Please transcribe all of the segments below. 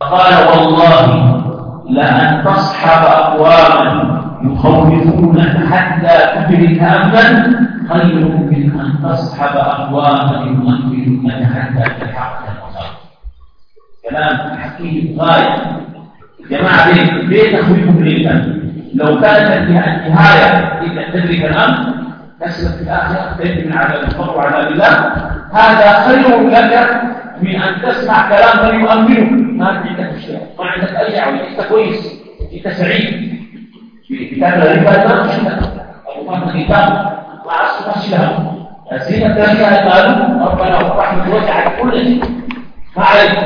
فقال والله لأن تصحب أقواما يخوفونك حتى تدرك أمنا خير من أن تصحب أقواما يؤمنونك حتى تلحق المصاب. كلام حكيم غاية. جماعة ليه تخويفهم لله؟ لو كانت النهاية إذا تدرك الأمر تسلك في الآخرة تجد من عذاب القبر وعذاب الله، هذا خير لك من أن تسمع كلام من يؤمنك. ما عندك مشكلة، ما عندك أي دعوة، أنت كويس، أنت سعيد. في كتاب الربا ما مشكلة، أو ما الكتاب ما عصر مشكلة. الزينة الثانية قالوا ربنا ورحمة وسعت كل شيء، ما عليك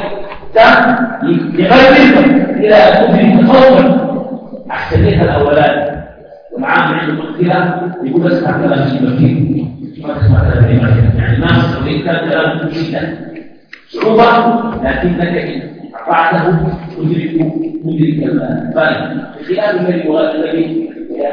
لغيرك إلى أن تدرك تصور أحسن لك الأولاد. والعام عنده مشكلة يقول اسمع كلام البكير ما تسمع كلام الإمام، يعني ما استطيع كلام جدا صعوبة، لكنك إن أطعته تدرك الفارق بخلاف الذي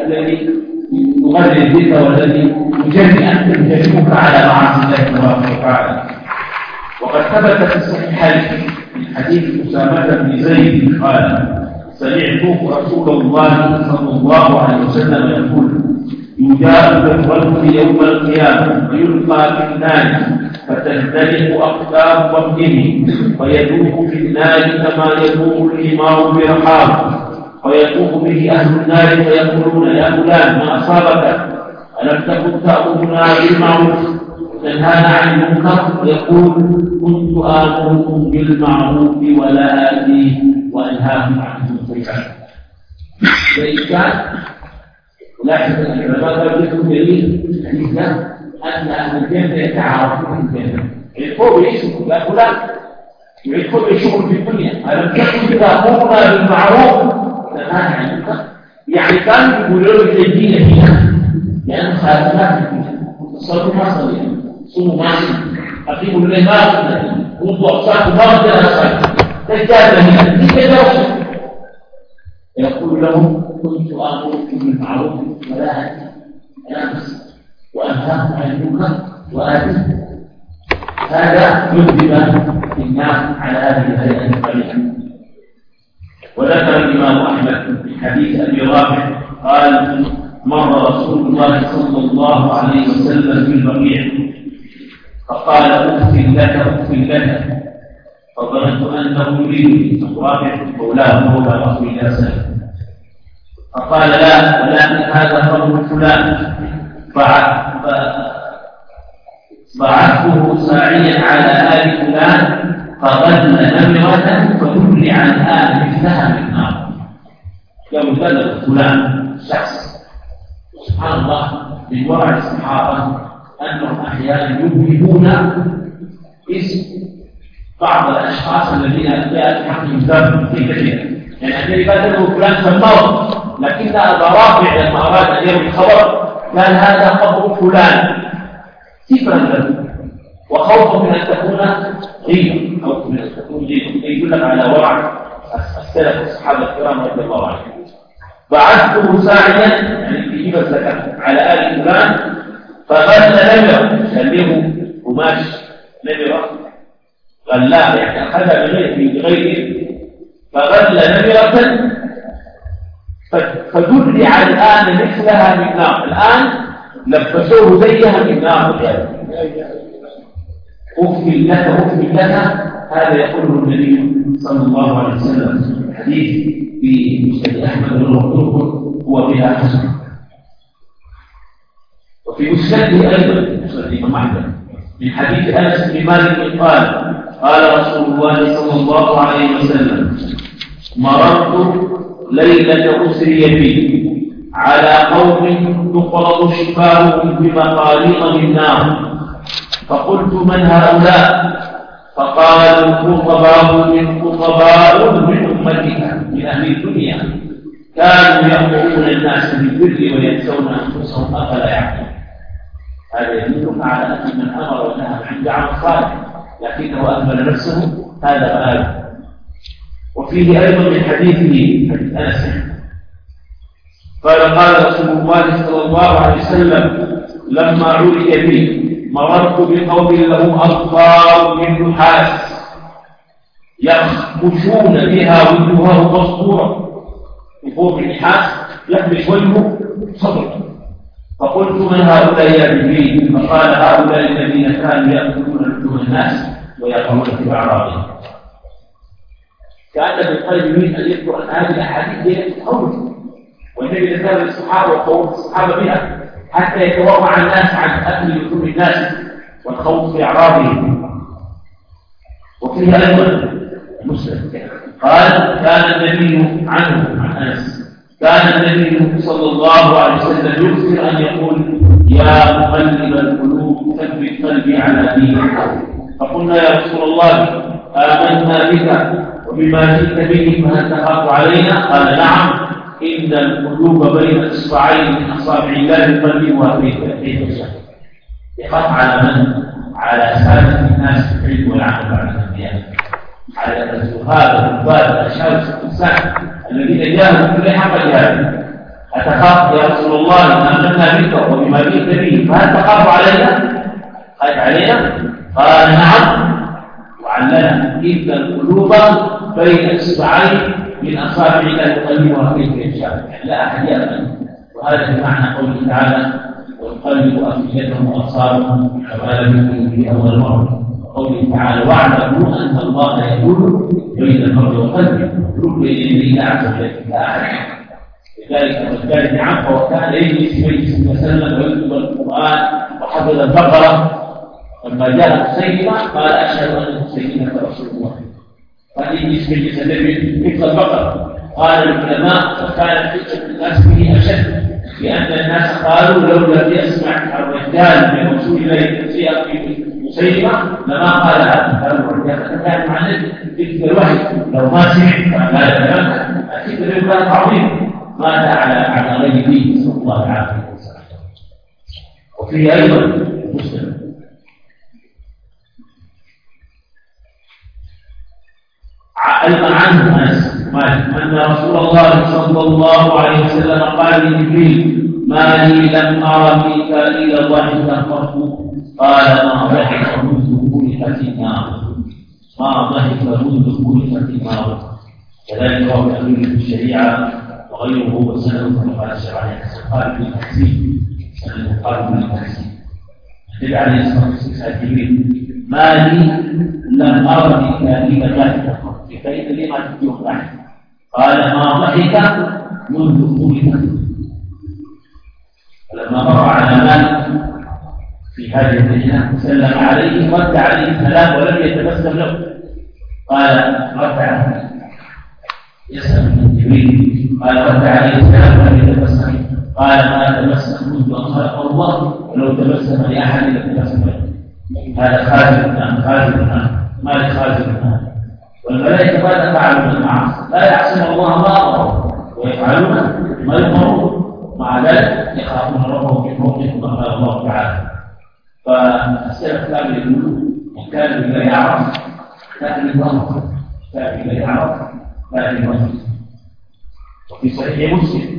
يغرر بك والذي يجري أنت تجربك على معاصي الله تبارك وتعالى. وقد ثبت في الصحيحين من حديث أسامة بن زيد قال سمعت رسول الله صلى الله عليه وسلم يقول يجاء بالرجل يوم القيامة ويلقى في النار فتندلق أقدام بطنه فيدوب في النار كما يدوب الحمار برحاه، فيطوف به أهل النار فيقولون يا فلان ما أصابك؟ ألم تكن تأمرنا بالمعروف وتنهانا عن المنكر؟ يقول كنت آمركم بالمعروف ولا آتيه وأنهاكم عن المنكر. فإن كان لاحظ أن العلماء يذكرون دليل الحديث أن أهل الجنة يتعارفون في الجنة، يعرفون يعيشوا يا فلان، يعرفون يعيشون في الدنيا. ألم تكن تأمرنا بالمعروف وتنهانا عن المنكر؟ يعني كانوا يقولون الدين فيها لأن خالفات الصلاة ما صلي، صوموا ما صلي، أقيموا الليل ما صلي، وضوء أقصاكم ما صلي، تجاد هنا دي كده. يقول لهم كنت آمركم بالمعروف ولا أنهاكم وأنهاكم عن المنكر وآتي. هذا يذهب الناس على هذه الهيئة القليلة. وذكر الإمام أحمد في حديث أبي رافع قال مر رسول الله صلى الله عليه وسلم بالبقيع فقال أغفر لك أغفر لك، فظننت أنه يريد رافع مولاه مولى رسول الله صلى الله عليه وسلم، فقال لا ولكن هذا قبر فلان، بعثته ساعيا على آل فلان فغل نمرة فدل عن آل مثلها من النار. يوم بلغ فلان شخص سبحان الله من ورع الصحابة أنهم أحيانا يوهمون اسم بعض الأشخاص الذين جاءت حقهم ذنب في كثير، يعني الذي بدله فلان سماه، لكن أبا رافع لما أراد أن يروي الخبر قال هذا قبر فلان سفرا له، وخوفا من أن تكون غيبة أو من أن تكون غيبة، يدلك على ورع السلف الصحابة الكرام رضي الله عنهم. بعثته ساعيا يعني في جبل زكاة على آل فلان فغل نمرة، شليه قماش نمرة غلاه يعني أخذها بغير فغل نمرة فدل الآن مثلها من نار، الآن لبسوه زيها من نار. أغفل لك أغفل لك، هذا يقوله النبي صلى الله عليه وسلم. حديث في مسند أحمد والموضوع هو بها حسن. وفي مسنده أيضا مسند الإمام أحمد من حديث أنس بن مالك قال قال رسول الله صلى الله عليه وسلم مررت ليلة أسري بي على قوم تقرض شفاههم بمقاليط من نار، فقلت من هؤلاء؟ فقالوا خطباء من أمتك من أهل الدنيا كانوا يأمرون الناس بالبر وينسون أنفسهم أفلا يعقلون. هذا يدلك على أن من أمر ونهى عن دعوة صالح لكنه أهمل نفسه هذا مآل. وفيه أيضا من حديثه حديث أنس قال رسول الله صلى الله عليه وسلم لما عرج بي مررت بقوم لهم أظفار من نحاس يخمشون بها وجوههم مسطورة بفوق النحاس يخمش وجهه صدره. فقلت من هؤلاء يا جبريل؟ فقال هؤلاء الذين كانوا يأكلون لحوم الناس ويقعون في أعراضهم. كان بالقلب يريد أن يذكر أن هذه الأحاديث هي تخوف، والنبي ذكر الصحابة وقوم الصحابة بها حتى يتورع الناس عن أكل لحوم الناس والخوف في أعراضهم. وفيها أيضا مسلم قال كان النبي عن أنس كان النبي صلى الله عليه وسلم يكثر أن يقول يا مقلب القلوب ثبت قلبي على دينك. فقلنا يا رسول الله آمنا بك وبما جئت به فهل تخاف علينا؟ قال نعم إن القلوب بين إصبعين من أصابع الله يقلبها كيف شاء. يخاف على من؟ على سادة الناس في العلم والعمل بعد الأنبياء، على الزهاد والعباد والأشهاد الإنسان الذين جاءوا كل حق جهاد. أتخاف يا رسول الله آمنا بك وبما جئت به فهل تخاف علينا؟ خاف علينا؟ قال نعم وعلنا إن القلوب بين إصبعين من أصابع الله يقلبها كيف يشاء، يعني لا أحد يأمن. وهذا بمعنى قوله تعالى والقلب أفئدتهم وأبصارهم كما لم يكن في أول مرة. وقوله تعالى واعلموا أن الله يقول بين المرء وقلبه ركن إليه عز وجل لا أحد. لذلك وكان عفا وكان يجلس بيت وسلم ويكتب القرآن وحفظ البقرة. لما جاء مسيلمة قال أشهد أن مسيلمة رسول الله، فيجلس بيت النبي يكتب البقرة. قال العلماء وكانت فتنة الناس به أشد، لأن الناس قالوا لو لم يسمع الرجال من رسول الله تنسيئا في مسيلمة لما قال هذا. قالوا الرجال كان مع النبي تلك الوحي لو ما سمع فلا يتمنى أكيد النبي كان عظيم مات على غير دين صلى الله عليه وسلم. وفيه أيضا مسلم أيضا عنه أنس أن رسول الله صلى الله عليه وسلم قال لجبريل ما لي لم أرى ميكائيل ضحكا قط. قال ما ضحك منذ خلقت النار، ما ضحك منذ خلقت النار. كذلك هو تأويل في الشريعة وغيره وسنده كما قال الشرعي قال بالتحسين سنده قال بالتحسين. النبي عليه الصلاة والسلام جبريل ما لي لم أرى ميكائيل ضحكا قط. فإن لما تجوه ضحك؟ قال ما ضحك منذ خلقت. فلما مر على مالك في هذه الليلة سلم عليه رد عليه السلام ولم يتبسم له. قال رد عليه يسأل من جبريل قال رد عليه السلام ولم يتبسم. قال ما تبسم منذ أن خلق الله ولو تبسم لأحد لتبسم له. هذا خارج الآن خارج الآن مالك خارج الآن. والملائكة ما تفعلون المعاصي لا يعصون الله ما أمرهم ويفعلون ما يؤمرون، مع ذلك يخافون ربهم من فوقهم كما قال الله تعالى. فالسلف كانوا يقولون وكانوا إذا يعرف كان يضمر، كان إذا يعرف كان يضمر. وفي صحيح مسلم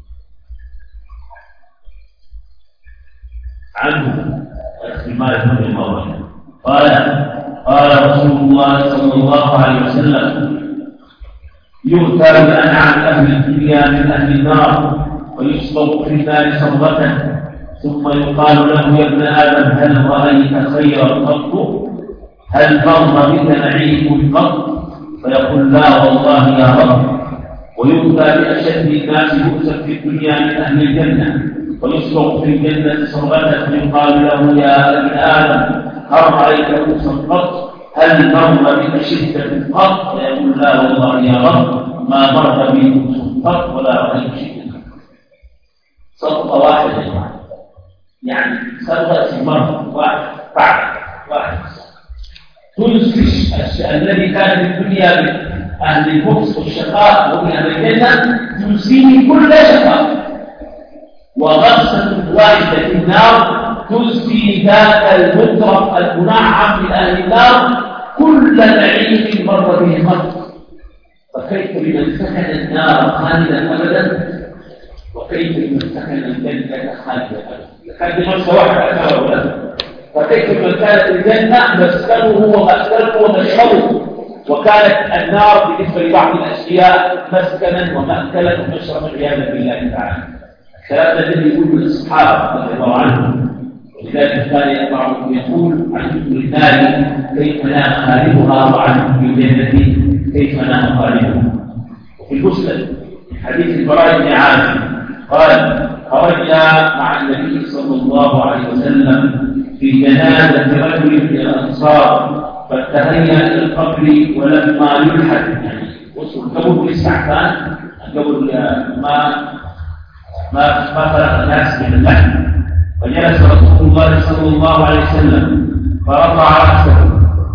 عنه أخي مالك رضي الله عنه قال رسول الله صلى الله عليه وسلم يؤتى بأنعم أهل الدنيا من أهل النار ويصبغ في النار صبغة ثم يقال له يا ابن آدم هل رأيت خيرا قط؟ هل مر بك نعيم قط؟ فيقول لا والله يا رب. ويؤتى بأشد الناس بؤسا في الدنيا من أهل الجنة ويصبغ في الجنة صبغة فيقال له يا ابن آدم هل رأيت بؤسا قط؟ هل مر بك شدة قط؟ فيقول لا والله يا رب ما مر بي بؤس قط ولا رأيت شدة. صبغة واحدة يعني صبغة مرة واحد تنسي الذي كان في الدنيا من أهل البؤس والشقاء ومن أهل الجنة تنسيه كل شقاء. وغصة واحدة في النار تنسي ذاك المترف المنعم من أهل النار كل نعيم مر به قط. فكيف بمن سكن النار خالدا أبدا وكيف بمن سكن الجنة خالدا أبدا؟ كان مرسى واحد أكثر ولا. فكيف من كانت الجنة مسكنه ومأكله ومشربه وكانت النار بالنسبة لبعض الأشياء مسكنا ومأكلا ومشربا عياذا بالله تعالى. الكلام الذي يقول الصحابة رضي الله عنهم، ولذلك كان بعضهم يقول عن النار كيف نام خالدها وعن الجنة كيف نام خالدها. وفي المسلم حديث البراء بن عازب قال خرجنا مع النبي صلى الله عليه وسلم في جنازة رجل من الأنصار فانتهينا إلى القبر ولما يلحد، يعني وصل القبر للسعفان قبل ما فرغ الناس من اللحم، فجلس رسول الله صلى الله عليه وسلم فرفع رأسه،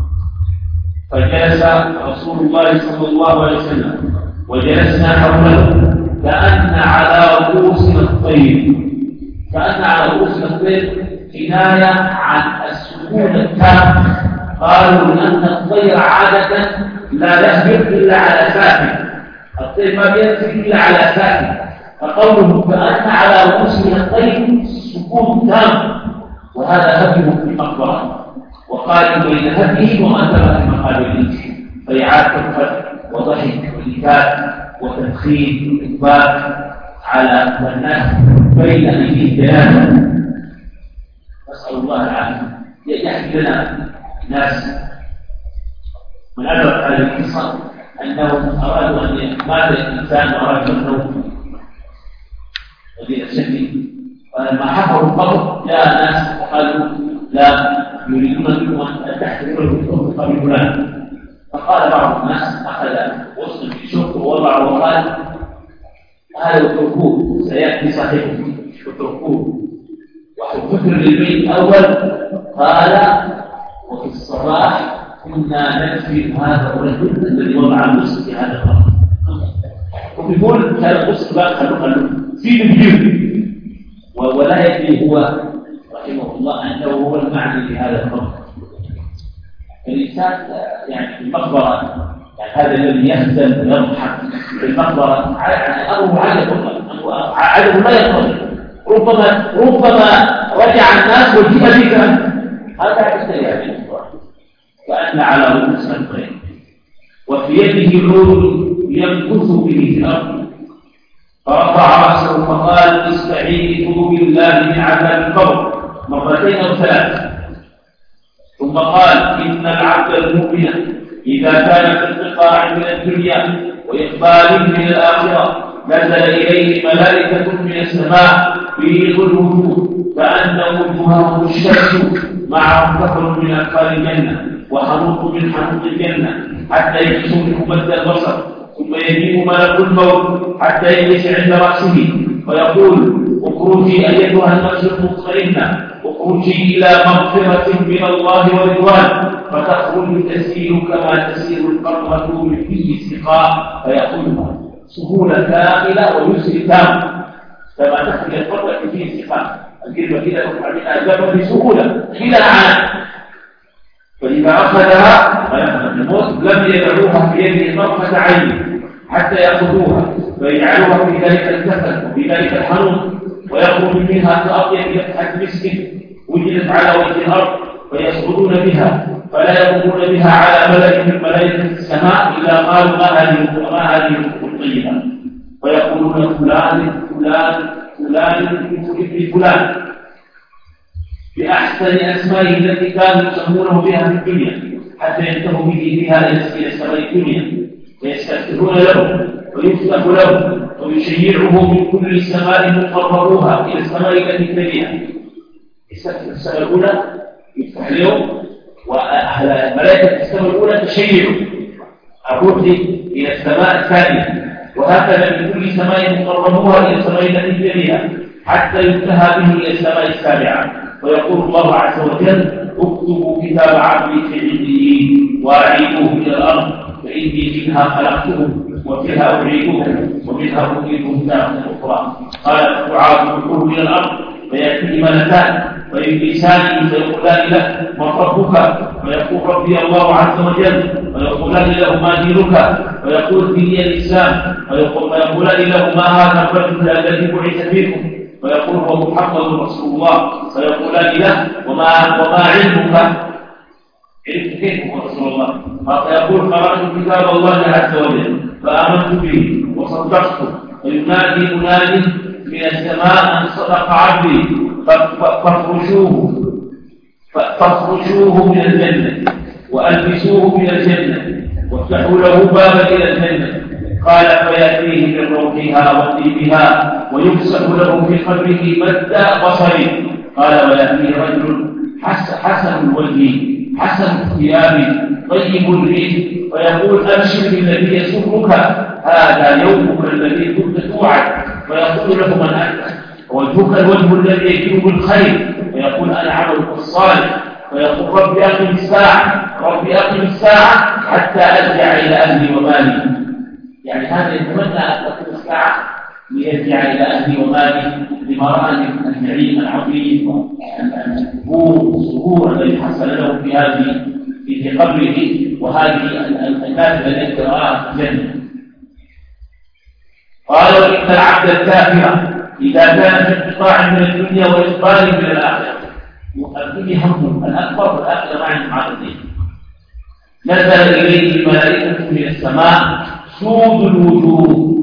فجلس رسول الله صلى الله عليه وسلم وجلسنا حوله كأن على رؤوسنا الطير، كأن على رؤوسنا الطير كناية عن السكون التام. قالوا لأن الطير عادة لا يهبط إلا على ساكن، الطير ما ينزل إلا على ساكن، فقوله كأن على رؤوسنا الطير سكون تام، وهذا هديه في المقبرة. وقال بين هديه وما ترك المقابل فيعاد كفر وضحك ونكات وتدخين وإثبات على الناس بين أيديه جنازة، نسأل الله العافية. يحكي لنا ناس من أدرك هذه القصة أنهم أرادوا أن مات الإنسان وأرادوا أنه مدينة شكل، فلما حفروا القبر جاء ناس وقالوا لا يريدون منكم أن تحتفروا بالقبر فلان، فقال بعض الناس أخذ وصل في شق ووضعه وقال هذا اتركوه سيأتي صاحبه اتركوه. وفكر للبيت الأول قال وفي الصباح كنا ندفن هذا الرجل الذي وضع الوصل في هذا القبر، ويقول هذا الوصل بقى خلوه في الفيديو، ولا يدري هو رحمه الله أنه هو المعني لهذا القبر. الإنسان يعني في المقبرة، يعني هذا الذي يخدم ويضحك في المقبرة يعني أمره عدم لا يقتضي، ربما رجع الناس وجيء بك هذا يشتري هذه المقبرة كأن على رؤوس الطير، وفي يده عود يمكث به في الأرض، فرفع رأسه فقال استعيذوا بالله من عذاب القبر مرتين أو ثلاث، ثم قال إن العبد المؤمن إذا كان في انقطاع من الدنيا وإقبال من الآخرة نزل إليه ملائكة من السماء بيض الوجوه كأن وجوههم الشمس معهم كفر من أكفار الجنة وحنوط من حنوط الجنة حتى يجلس منه مد البصر، ثم يجيء ملك الموت حتى يجلس عند رأسه فيقول اخرجي أيتها النفس المطمئنة اخرجي إلى مغفرة من الله ورضوان، فتخرج تسير كما تسير القطرة من في السقاء فيأخذها سهولة كاملة ويسر تام، كما تخرج القطرة في السقاء الكلمة كده تطلع من أجابة بسهولة إلى العنان. فإذا أخذها الموت لم يدعوها في يده طرفة عين حتى يأخذوها فيجعلوها في ذلك الكفن وفي ذلك الحنون، ويخرج منها كأطيب يفتحة مسك وجدت على وجه الأرض فيسقطون بها، فلا يمرون بها على ملك من ملائكة السماء إلا قالوا ما هذه الطيبة، فيقولون فلان فلان فلان ابن فلان بأحسن أسمائه التي كانوا يسمونه بها في الدنيا حتى ينتهوا به بها إلى السماء الدنيا، فيستفتحون له ويفتح له ويشيعه من كل سماء مقربوها إلى السماء التي تليها. يستفتح السماء الأولى يفتح لهم، والملائكة السماء الأولى تشيع الروح إلى السماء الثانية، وهكذا من كل سماء مقربوها إلى السماء التي تليها حتى ينتهى به إلى السماء السابعة، ويقول الله عز وجل اكتبوا كتاب عبدي في عليين وأعيدوه إلى الأرض فإني منها خلقتهم وفيها أعيدهم ومنها أخرجهم تارة أخرى. قال تعاد الروح إلى الأرض فيأتي ملكان فيجلسان فيقولان له من ربك؟ فيقول ربي الله عز وجل، فيقولان له ما دينك؟ فيقول ديني الإسلام، فيقولان له ما هذا الرجل الذي بعث فيكم؟ فيقول هو محمد رسول الله، فيقولان له وما علمك؟ عرفت كيف هو رسول الله؟ فيقول قرأت كتاب الله عز وجل فآمنت به وصدقته فينادي مناد من السماء أن صدق عبدي فافرشوه من الجنة وألبسوه من الجنة وافتحوا له بابا إلى الجنة. قال فيأتيه من روحها وطيبها ويفسح له في قبره مد بصري. قال ويأتيه رجل حسن الوجه حسن الثياب طيب الريح فيقول أبشر بالذي يسرك هذا يومك الذي كنت توعد. فيقول له من أنت؟ وجهك الوجه الذي يجيب بالخير. فيقول أنا عملك الصالح. فيقول ربي أقم الساعة حتى أرجع إلى أهلي ومالي. يعني هذا يتمنى أن تكون الساعة ليرجع إلى أهلي ومالي لما رأى من النعيم العظيم والسرور الذي حصل له في قبره وهذه النافذة التي رآها في الجنة. قال وإن العبد الكافر إذا كان في انقطاع من الدنيا وإقبال من الآخرة يؤديه همه الأكبر والآخرة مع الدين نزل إليه الملائكة من السماء سود الوجوه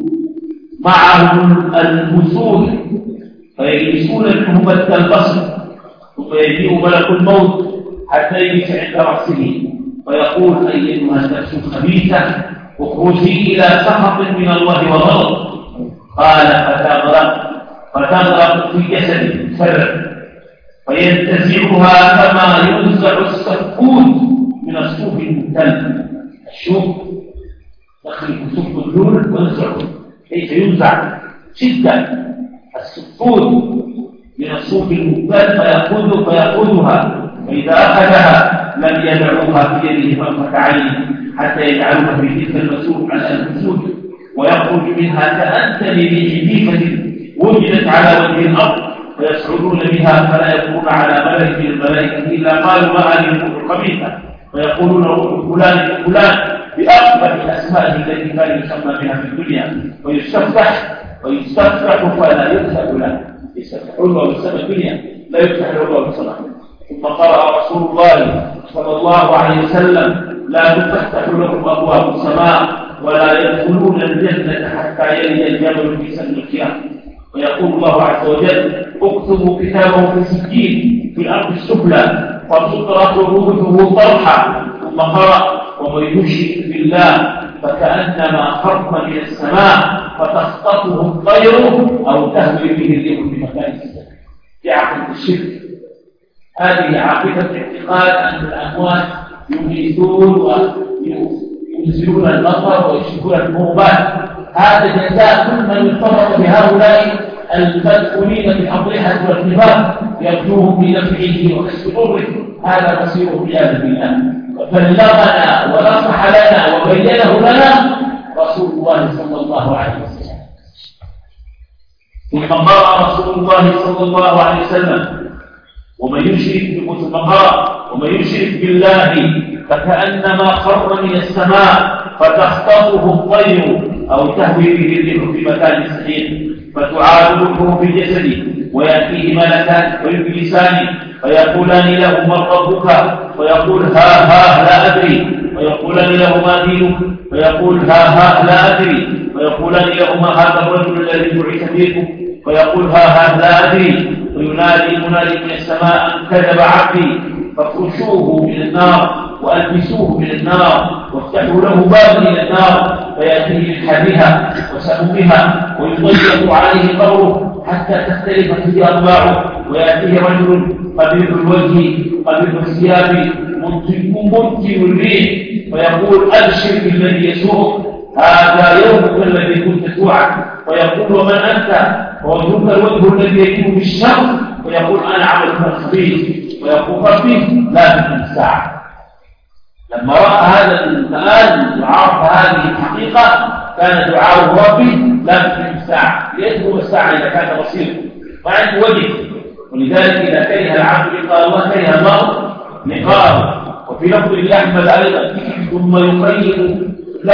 معهم البسود فيجلسون منه مد البصر ثم يجيء ملك الموت حتى يجلس عند رأسه فيقول أيتها النفس الخبيثة اخرجي إلى سخط من الله وغضب. قال فتغرق في جسده سبع فينتزعها كما ينزع السكوت من الصوف المبتل. الشوك يخرج صوف الجول وينزعه كيف ينزع شدة السكوت من الصوف المبتل فيأخذها فإذا أخذها لم يدعوها في يده طرفة عين حتى يجعلها في تلك المسوق على الوجود ويخرج منها كأنتن بحديثة وجدت على وجه الأرض فيصعدون بها فلا يكون على ملك من الملائكة إلا قالوا ما هذه الروح الخبيثة فيقولون روح فلان بأقبح الأسماء التي كان يسمى بها في الدنيا ويستفتح فلا يفتح له يستفتحون ويسمى الدنيا لا يفتح له الله بصلاة. ثم قرأ رسول الله صلى الله عليه وسلم لا تفتح لهم أبواب السماء ولا يدخلون الجنة حتى يلج الجبل في سن الخيام. ويقول الله عز وجل اكتبوا كتابه في سجين في الأرض السفلى فتطرح روحه طرحا. ثم قرأ ومن يشرك بالله فكأنما خرق من السماء فتخطفه الطير أو تهوي به الريح في مكان السماء. في عقيدة الشرك هذه عقيدة اعتقاد أن الأموات يميتون وينزلون المطر ويشركون المغبات. هذا جزاء كل من يرتبط بهؤلاء المدفونين بالأضرحة والكبار يرجوهم بنفعه وكسب ضره. هذا مصيره عياذا بالله. فبلغنا ونصح لنا وبينه لنا رسول الله صلى الله عليه وسلم. ثم قرأ رسول الله صلى الله عليه وسلم ومن يشرك بالله فكأنما خر من السماء فتخطفه الطير أو تهوي به الريح في مكان سحيق فتعاد روحه في جسده ويأتيه ملكان ويجلسان فيقولان له من ربك فيقول ها لا أدري فيقولان له ما دينك فيقول ها لا أدري فيقولان له ما هذا الرجل الذي بعث فيكم فيقول ها لا أدري وينادي منادي من السماء أن كذب عبدي فافرشوه من النار وألبسوه من النار وافتحوا له بابا إلى النار فيأتيه من حرها وسمومها ويضيق عليه قبره حتى تختلف فيه أضلاعه ويأتيه رجل قبيح الوجه قبيح الثياب منتن الريح فيقول أبشر بالذي يسوءك هذا يومك الذي كنت توعد. ويقول ومن أنت؟ ووجهك الوجه الذي يجيب بالشر ويقول أنا عملك الخبيث. ويقول ربي لا تكن الساعة. لما رأى هذا الآن وعرف هذه الحقيقة كان دعاء ربي لا تكن الساعة ليدخل الساعة إذا كان بصيرا وعنده وجه. ولذلك إذا كره العبد لقاء الله كره الله لقاءه. وفي لفظ لأحمد أيضا ثم يخير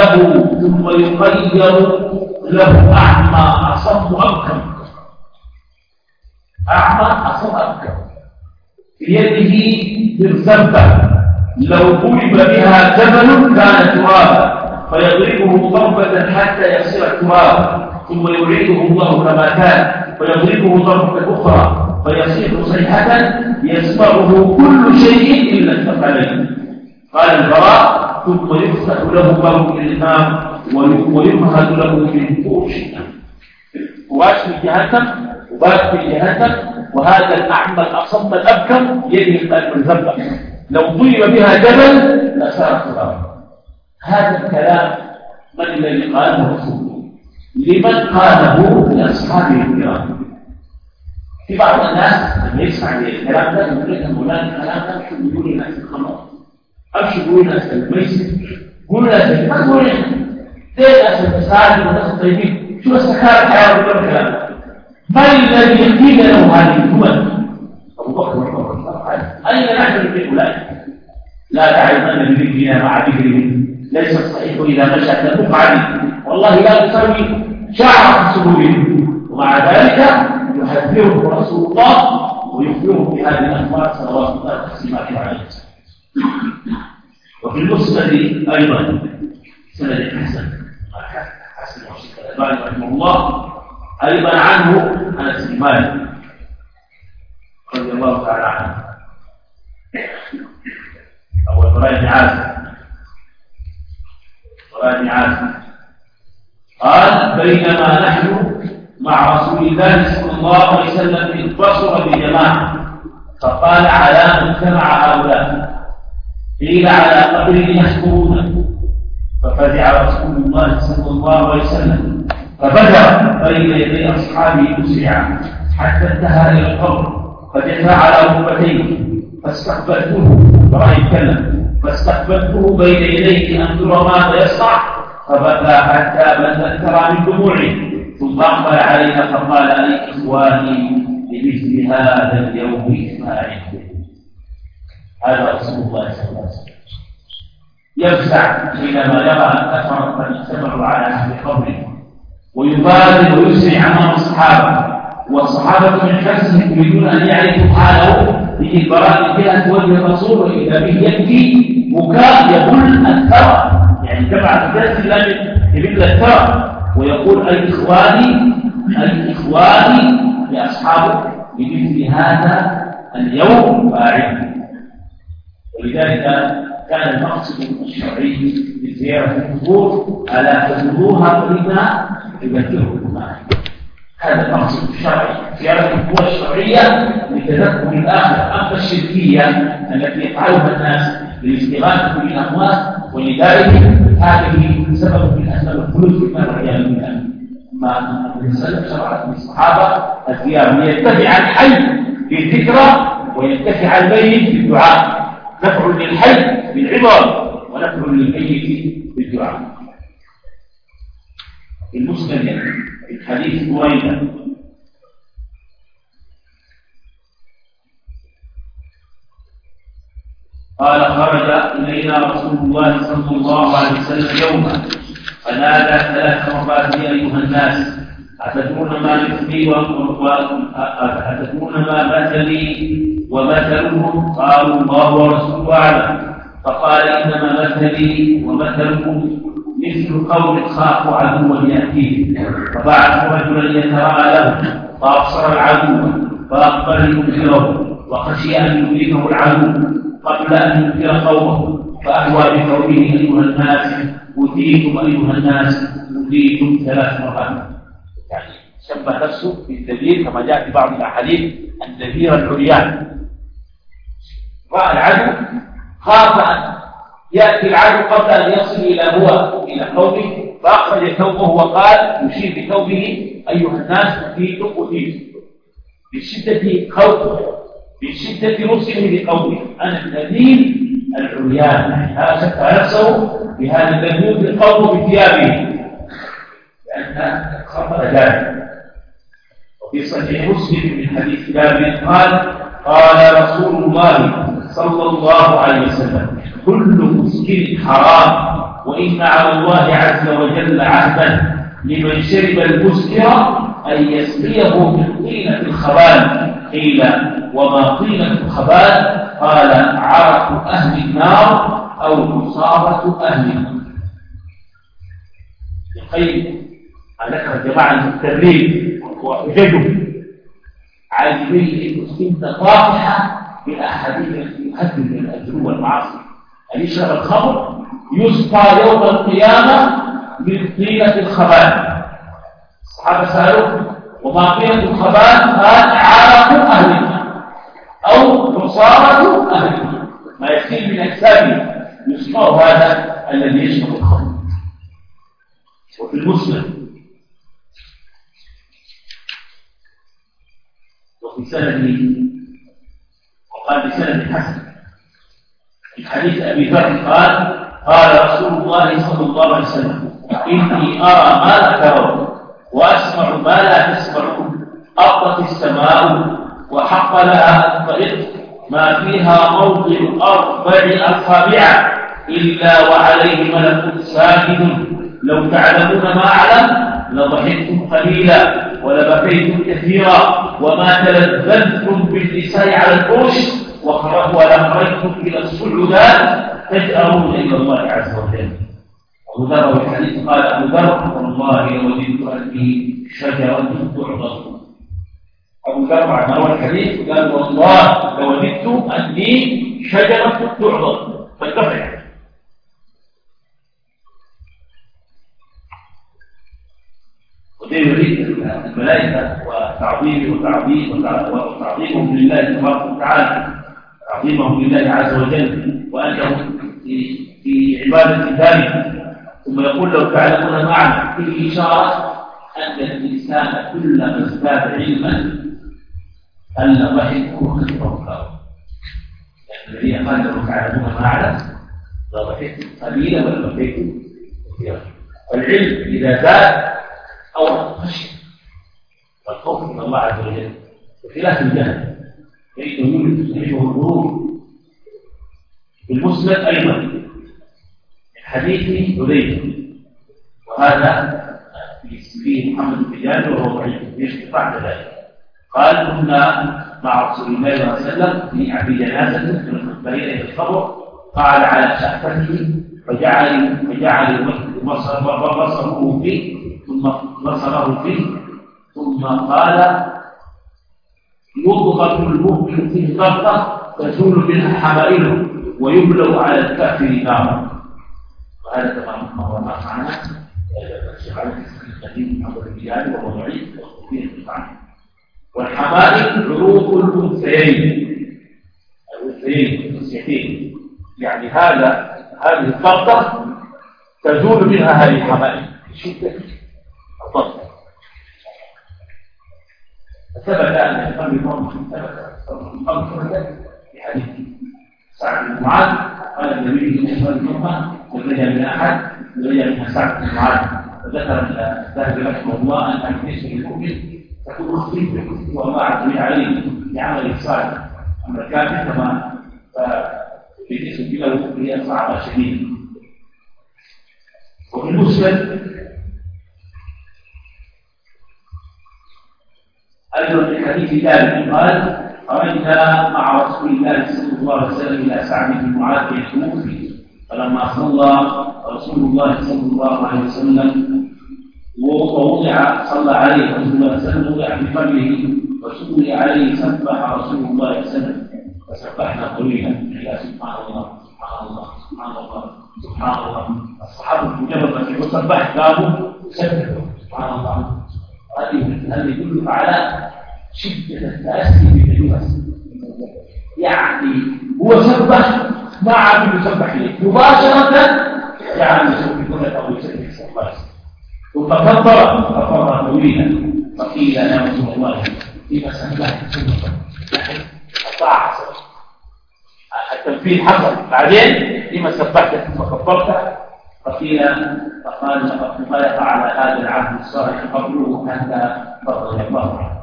له أعمى أصم أبكم. أعمى أصم أبكم في يده مرزبة لو ضرب بها جبل كان ترابا فيضربه ضربة حتى يصير ترابا ثم يعيده الله كما كان فيضربه ضربة أخرى فيصير صيحة يسمعه كل شيء إلا الثقلين. قال البراء ثم يفتح له باب الإمام ويمهد له في فرش فراش في جهنم وباب في جهنم، وهذا الأعمى الأصم الأبكم يده القلب الذبة لو ضرب بها جبل لصار ترابا. هذا الكلام من الذي قاله رسوله؟ لمن قاله؟ لأصحابه الكرام. في بعض الناس لما يسمع الكلام ده يقول لك مولانا الكلام ده شو بيقول الناس الخمر أو شو بيقول الناس الميسر بيقول الناس ما تقول ليه الناس المساعد والناس الطيبين شو السكارة حياة ولا الكلام؟ من الذي قيل له هذه الجمل؟ أبو بكر رحمه الله أين نحن في أولئك؟ لا تعلمن بذكرنا مع ذكره ليس الصحيح إذا مشى كالمفعل والله لا تسوي شعر في صدوره، ومع ذلك يحذره رسول الله ويخبره بهذه الأخبار صلوات الله وسلامه عليه. وفي المسند أيضا سند حسن الألباني رحمه الله أيضا عنه أنس بن مالك رضي الله تعالى عنه أو البراء بن عازب قال بينما نحن مع رسول الله صلى الله عليه وسلم انتصر بجماعة فقال على من اجتمع هؤلاء؟ قيل على قبر يحكمون. ففزع رسول الله صلى الله عليه وسلم فبدر بين يدي أصحابه مسرعا حتى انتهى إلى القبر فجثى على ركبتيه فاستقبلته فرأى يتكلم فاستقبلته بين يديه أنظر ماذا يصنع فبكى حتى ترى من دموعه ثم أقبل علينا فقال أي إخواني بمثل هذا اليوم إسماعيل. هذا رسول الله صلى الله عليه وسلم يفزع حينما يرى أن أثر قد اجتمعوا على أهل قبره ويبادر ويسرع أمام الصحابة والصحابة من حرصهم يريدون أن يعرفوا حاله بإبراء جهة وجه الرسول وإذا به يبكي بكاء يبل الثرى، يعني جمع الناس لم يبل الثرى ويقول أي إخواني لأصحابه بمثل هذا اليوم فاعل. ولذلك كان المقصد الشرعي بزيارة القبور ألا تزوروها فإنها تذكركم معي. هذا المقصد الشرعي زيارة القبور الشرعية لتذكر الآخرة. أما الشركية التي يفعلها الناس للاستغاثة بالأموات ولذلك هذه سبب من أسباب الخلود في النار والعياذ بالله. ما يسلم شرعت للصحابة الزيارة ليتبع الحي بالذكرى ويتبع الميت بالدعاء، نفع للحي بالعبر ونفع للميت بالدعاء. المسند في حديث بريدة قال خرج إلينا رسول الله صلى الله عليه وسلم يوما فنادى 3 مرات يا أيها الناس أتدرون ما مثلي أتدرون ما مثلي ومثلهم؟ قالوا الله ورسوله أعلم. فقال إنما مثلي ومثلكم مثل قوم خافوا عدوا يأتيه فبعثوا رجلا يتراءى له فأبصر العدو فأقبل ينكره وخشي أن يدركه العدو قبل أن ينكر قومه فأهوى بقوله أيها الناس أوتيتم أيها الناس أوتيتم 3 مرات. يعني شبه نفسه بالدبير كما جاء في بعض الأحاديث الدبير العريان. رأى العدو خاف أن يأتي العدو قبل أن يصل إلى قومه فأخرج ثوبه وقال يشير بثوبه أيها الناس أوتيتم من شدة خوفه من شدة نصحه لقومه أنا الذين العريان. هذا شفع نفسه بهذا الذنوب القوم بثيابه لأن خطر ذلك. وفي صحيح مسلم من حديث جابر قال رسول الله صلى الله عليه وسلم كل مسكر حرام وإن على الله عز وجل عهدا لمن شرب المسكر أن يسقيه من طينة الخبال. قيل وما طينة الخبال؟ قال عرق أهل النار أو عصابة أهل النار. القيم ذكر جماعة المغترين وحججهم عاجبين المسلمين طافحة بالأحاديث التي تهدد من الأجر والمعاصي. أن يشرب الخمر يسقى يوم القيامة من طينة الخبال. الصحابة سألوا وما طينة الخبال؟ قال عرق أهل النار أو عصارة أهل النار، ما يكفي من أجسامه يسقى هذا الذي يشرب الخمر. وفي المسلم وفي سنده وقال بسند حسن في حديث أبي بكر قال قال رسول الله صلى الله عليه وسلم إني أرى ما لا ترون وأسمع ما لا تسمعون. أطت السماء وحق لها أن تطئ ما فيها موضع 4 أصابع إلا وعليه ملك ساجد. لو تعلمون ما أعلم لضحكتم قليلا ولبكيتم كثيرا وما تلذذتم بالنساء على الفرش ولخرجتم إلى الصعودات تجأرون إلى الله عز وجل. أبو ذر في الحديث قال أبو ذر والله لوددت أني شجرة تعضد. أبو ذر بعد ما روى الحديث قال والله لوددت أني شجرة تعضد فاتفق. وده يريد الملائكة وتعظيمهم لله تبارك وتعالى، تعظيمهم لله عز وجل وأنهم في عبادة ذلك. ثم يقول لو تعلمون معنا في إشارة أن الإنسان كلما ازداد علما قل ضحكه وخفه. الذي قال لو تعلمون معنا لضحكتم قليلا ولبكيتم كثيرا. والعلم إذا زاد أورد الخشية والخوف من الله عز وجل بخلاف الجهل فإنه يولد تصحبه الغرور. في المسند أيضا من حديث حذيفة وهذا فيه محمد بن جابر وهو ضعيف في بعد ذلك قال كنا مع رسول الله صلى الله عليه وسلم في جنازة من المقبرين إلى القبر قال على شأفته فجعل بصره فيه ثم نصره فيه ثم قال يضغط المؤمن فيه ضغطة تزول منها حمائله ويبلغ على الكافر نارا. وهذا تمام ما هو معنا الشيخ علي القديم محمد بن جابر وهو ضعيف وخطير في المعنى. والحمائل عروق الأنثيين يعني هذه الضغطة تزول منها هذه الحمائل شدة الضغط. ثبت أن القلب ثبت في حديث سعد بن معاذ قال النبي صلى الله عليه وسلم لم من أحد لم من سعد بن معاذ. فذكر الذهبي رحمه الله أن بالنسبة للمؤمن تكون خفيفة والله عز وجل عليه لعمل الصالح. أما الكافر كما بالنسبة له هي صعبة شديدة. وفي المسند أيضا في حديث جابر قال خرجنا مع رسول الله صلى الله عليه وسلم إلى سعد بن معاذ يتوفي فلما صلى رسول الله صلى الله عليه وسلم صلى عليه رسول الله صلى الله عليه وسلم وضع في قبره وسئل عليه سبح رسول الله صلى الله عليه وسلم فسبحنا طويلا إلى سبحان الله سبحان الله سبحان الله سبحان الله. الصحابة مجرد ما يسبح قاموا يسبحوا سبحان الله. هذه يدل على شدة التأسي بالنفس. يعني هو سبح ما عاد يسبح ليه مباشرة يعني يسبح أو يسبح صلى الله عليه وسلم ثم كبر طويلا فقيل يا رسول الله لما سبحت الطاعة التنفيذ حصل بعدين لما سبحت ثم كبرت فقال يقع على هذا العبد الصالح قبله حتى فرض الله عنه.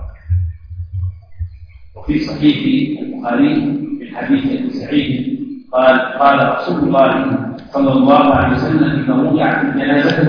وفي صحيح البخاري في الحديث ابي سعيد قال رسول الله صلى الله عليه وسلم إذا وضعت جنازته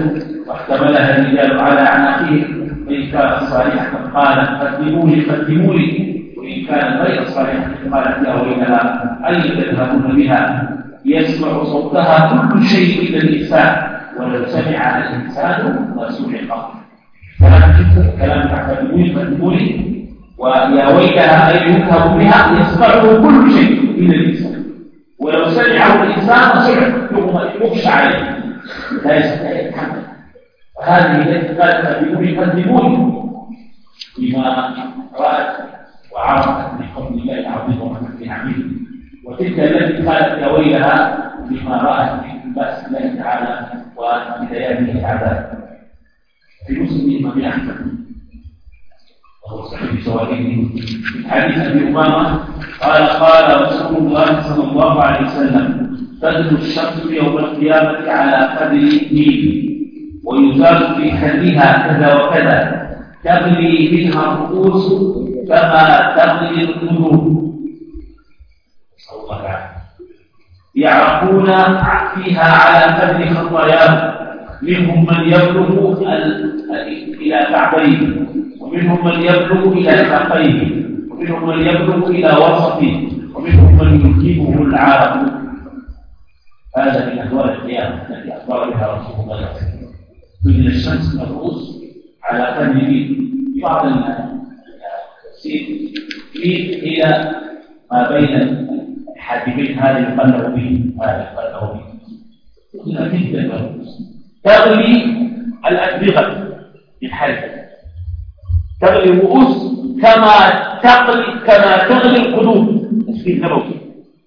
واحتملها الرجال على أعناقهم، فإن كانت صالحة قالت قدموني قدموني، وإن كانت غير صالحة قالت يا ويلها أين تذهبون بها؟ يسمع صوتها كل شيء إلا الإنسان، ولو سمع الإنسان لسمع. كلام قدموني قدموني ويا ويلها أين يذهب بها يسمعه كل شيء إلا الإنسان، ولو سمعه الإنسان سمع يخشى عليه لا يستطيع يتحمل. وهذه التي قالت قدموني بما رأت وعرفت من فضل الله العظيم ورحمته عميده، وتلك التي قالت يا ويلها بما رأت من بأس الله تعالى وبداياته العذاب. في مسلم الإمام أحمد وهو صحيح شواهده من حديث أبي أمامة قال قال رسول الله صلى الله عليه وسلم تدنو الشمس يوم القيامة على قدر الدين ويزال في حدها كذا وكذا تغلي منها الرؤوس كما تغلي القلوب، نسأل الله العافية، يعرفون فيها على قدر خطاياهم، منهم من يبلغ إلى كعبيه، ومنهم من يبلغ إلى ساقيه، ومنهم من يبلغ إلى وسطه، ومنهم من يجيبه العارف. هذا من أهوال القيامة التي أخبر بها رسول الله صلى الله عليه وسلم. تجد الشمس من الرؤوس على قدر في بعض التفسير إلى ما بين الحاجبين هذا يقلب به هذا يقلب به هنا جدا الرؤوس تغلي الأدبغة بالحركة، تغلي الرؤوس كما تغلي القلوب. تشبيه نبوي.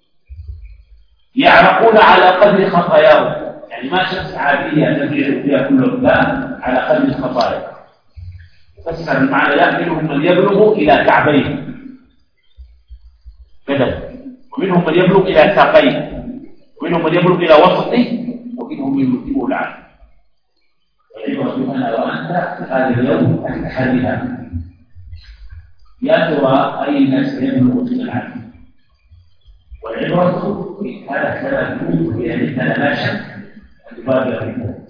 يعرقون على قدر خطاياهم، يعني ما شمس عادية تجري فيها كل الأبدان على قدر الخطايا. فسر المعنى لا، منهم من يبلغ إلى كعبيه كذا، ومنهم من يبلغ إلى ساقيه، ومنهم من يبلغ إلى وسطه، ومنهم من يجيبه العالم. والعبرة أنا وأنت هذا اليوم تحت حدها، يا ترى أي الناس يبلغ إلى العالم؟ والعبرة في هذا الكلام يعني أنا لا شك أن تبادر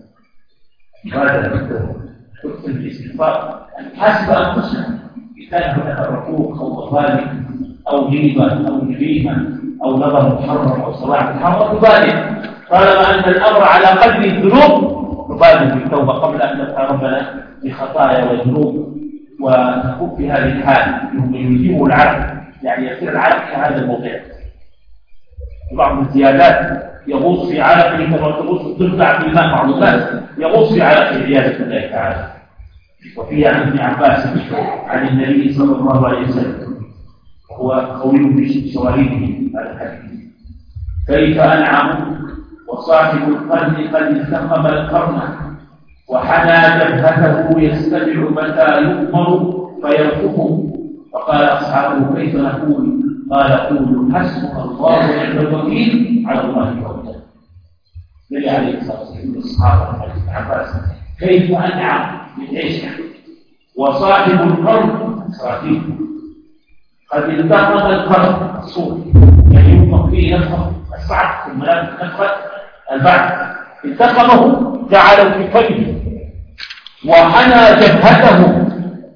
تكتب الاستغفار حسب أنفسنا، إذا كان هناك ركوع أو ظالم أو غيبة أو جريمة أو نظر محرم أو صلاح محرم نبادر، طالما أن الأمر على قدر الذنوب نبادر بالتوبة قبل أن نلقى ربنا بخطايا وذنوب ونكون في هذه الحال. يجيبه العرق، يعني يصير العرق في هذا الموضع. بعض الزيادات يغوص في عرقه كما تغوص الضفدع في الماء، بعض الناس يغوص في عرقه عياذا بالله تعالى. وفي عن ابن عباس عن النبي صلى الله عليه وسلم وهو قوي بشواهده هذا الحديث: كيف أنعم وصاحب القرن قد التقم القرن وحنى جبهته يستمع متى يؤمر فيرفقه. فقال أصحابه كيف نقول؟ قال قولوا حسبنا الله ونعم الوكيل على الله توكل. النبي عليه الصلاة والسلام الصحابة ابن عباس كيف أنعم من ايش؟ وصاحب القرن صاحب قد التقم القرن الصور، يعني ينفق فيه نفخه الصعب ثم نفخه البعث، التقمه جعله في فمه وحنى جبهته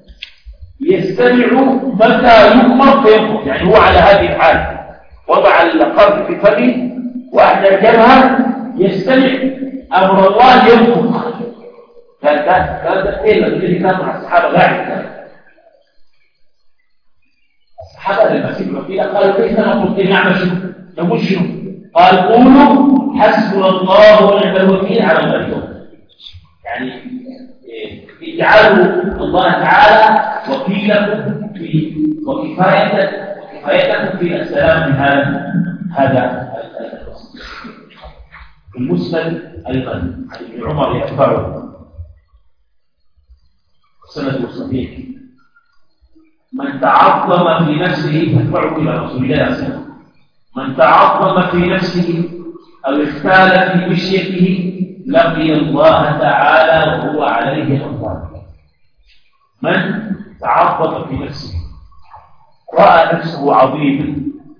يستمع متى يؤمر فينفخ، يعني هو على هذه الحال وضع القرن في فمه وأحلى الجبهة يستمع أمر الله ينفخ. كان إيه الذي كان مع الصحابة قاعد الصحابة لما سمعوا كده قالوا كيف نقول كيف نعمل شنو؟ نقول شنو؟ قال قولوا حسبنا الله ونعم الوكيل على الله توكل، يعني اجعلوا الله تعالى وكيلكم في وكفايتكم في السلام من هذا المسند أيضا عن ابن عمر يرفعه سنده صحيح: من تعظم في نفسه تتبعه إلى رسول الله صلى الله عليه وسلم، من تعظم في نفسه أو اختال في مشيته لقي الله تعالى وهو عليه غضبان. من تعظم في نفسه رأى نفسه عظيما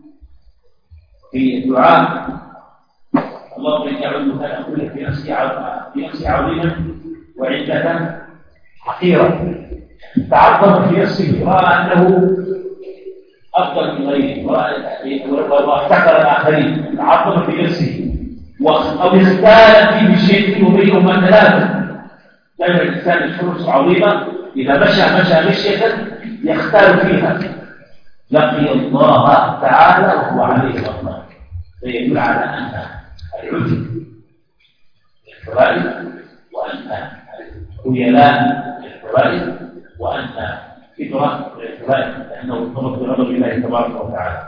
في الدعاء: اللهم إني أعوذ بك أن أقول في نفسي عظيما وعدة حقيرة، تعظم في نفسه ورأى أنه أفضل من غيره واحتقر الآخرين، تعظم في نفسه أو اختال فيه بشيء وبينهما ثلاثة. دائما الإنسان الفرص عظيمة إذا مشى مشية يختار فيها لقي الله تعالى وهو عليه غضبان، فيدل على أن العجب للفرائض وأن خيلاء للفرائض وأن فكرة للفرائض لأنه ارتبط بغضب الله تبارك وتعالى.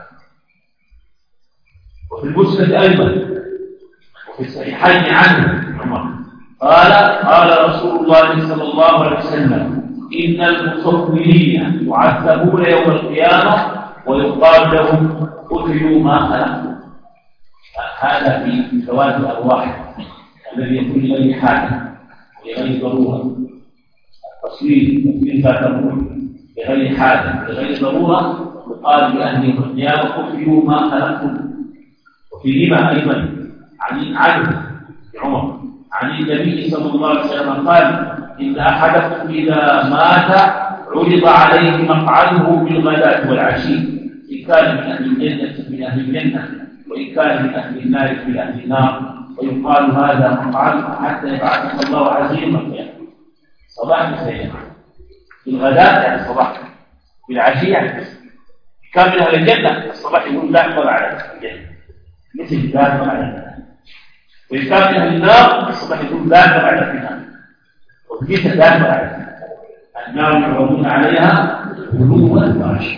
وفي المسند أيضا وفي الصحيحين عنه قال رسول الله صلى الله عليه وسلم: إن المصورين يعذبون يوم القيامة ويقال لهم أتلوا ما خلقوا. هذا في ثواب الأرواح الذي يكون لغير حاجة ولغير ضرورة. التصوير ذات الروح لغير حاجة ولغير ضرورة يقال لأهل يوم القيامة أتلوا ما خلقوا. وفي لما أيضا عن عمر عن النبي صلى الله عليه وسلم قال: إن أحدكم إذا مات عرض عليه مقعده بالغداة والعشي، إن كان من أهل الجنة من أهل الجنة وإن كان من أهل النار من أهل النار، ويقال هذا مقعد حتى يبعثه الله عزيما القيامة. صباح مساء بالغداة يعني الصباح، بالعشي يعني كان من أهل الجنة الصباح يقول لا يقبل على الجنة مثل لا يقبل على الجنة، وإن كان من أهل النار الصباح يقول لا يقبل على النار، وكيف لا يقبل على النار يعرضون عليها غلوا وعشيا.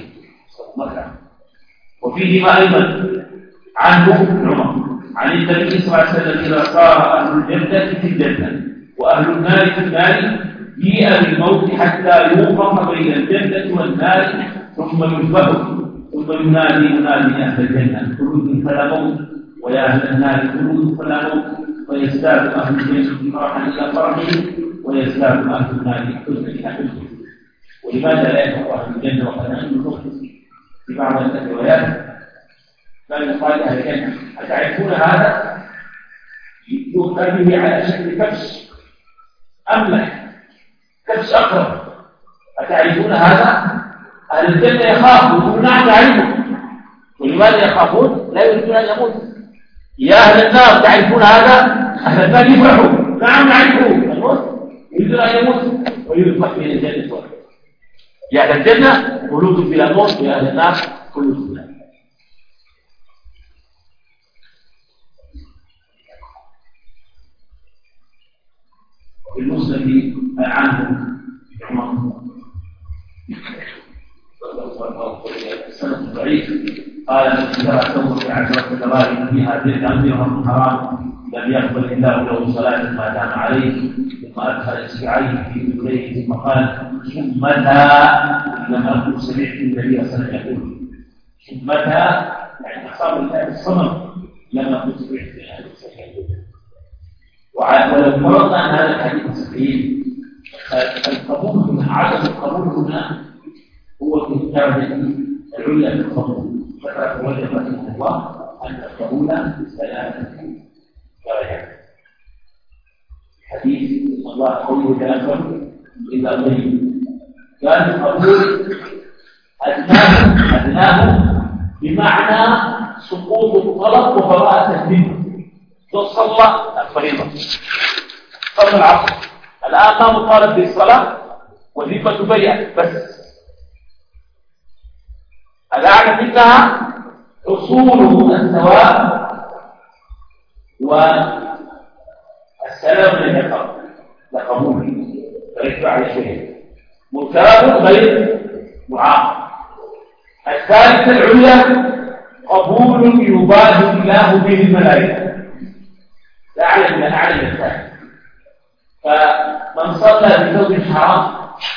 وفيه أيضا عنه عمر عن النبي صلى الله عليه وسلم: إذا صار أهل الجنة في الجنة وأهل النار في النار جيء بالموت حتى يوقف بين الجنة والنار ثم ينفخ ثم ينادي أهل الجنة: خلود فلا موت، ويا أهل النار خلود فلا موت، ويزداد أهل الجنة فرحا إلى فرحه ويزداد أهل النار حزنا إلى حزنه. ولماذا لا يفرح أهل الجنة وقد نحن في بعض الروايات كان يقال أهل الجنة: أتعرفون هذا؟ يؤتى به على شكل كبش أملح، كبش أقرب. أتعرفون هذا؟ أهل الجنة يخافوا يقولون: نعم نعرفه. ولماذا يخافون؟ لا يريدون أن يموتوا. يا أهل النار تعرفون هذا؟ أهل النار يفرحوا: نعم نعرفه. الموت يريدون أن يموتوا ويدخل بين الجنة والنار. يا أهل الجنة خلود بلا موت، ويا أهل النار خلود بلا موت. في المسلم عنه عمر السند ضعيف قال: الذي ترى ثوبه عشرة دراهم فيها درهم حرام لم يقبل الله له صلاة ما دام عليه، ثم أدخل إصبعيه في أذنيه ثم قال: ثمتها. لم أكن سمعت النبي صلى الله عليه وسلم يقول ثمتها، يعني أصاب الله الصمم. لم أكن سمعت النبي صلى الله عليه وسلم. ولو فرضنا أن هذا الحديث صحيح، القبول هنا عدم القبول هنا هو في الدرجة العليا في القبول. فوجب رحمه الله أن القبول ثلاثة درجات. حديث الله قوله تأثر إلا ضيب، كان القبول أدناه بمعنى سقوط الطلب وبراءة الذمة. صلى الفريضة، صلى العصر، الآن ما مطالب بالصلاة والذمة برئت، بس الأعلى منها حصوله الثواب والسلام من العقاب لقبول فيتبع على شيء مكافئ غير معاقب. الثالثة العليا قبول يباهي الله به الملائكة، لا أعلم من أعلم الثاني. فمن صلى بثوب حرام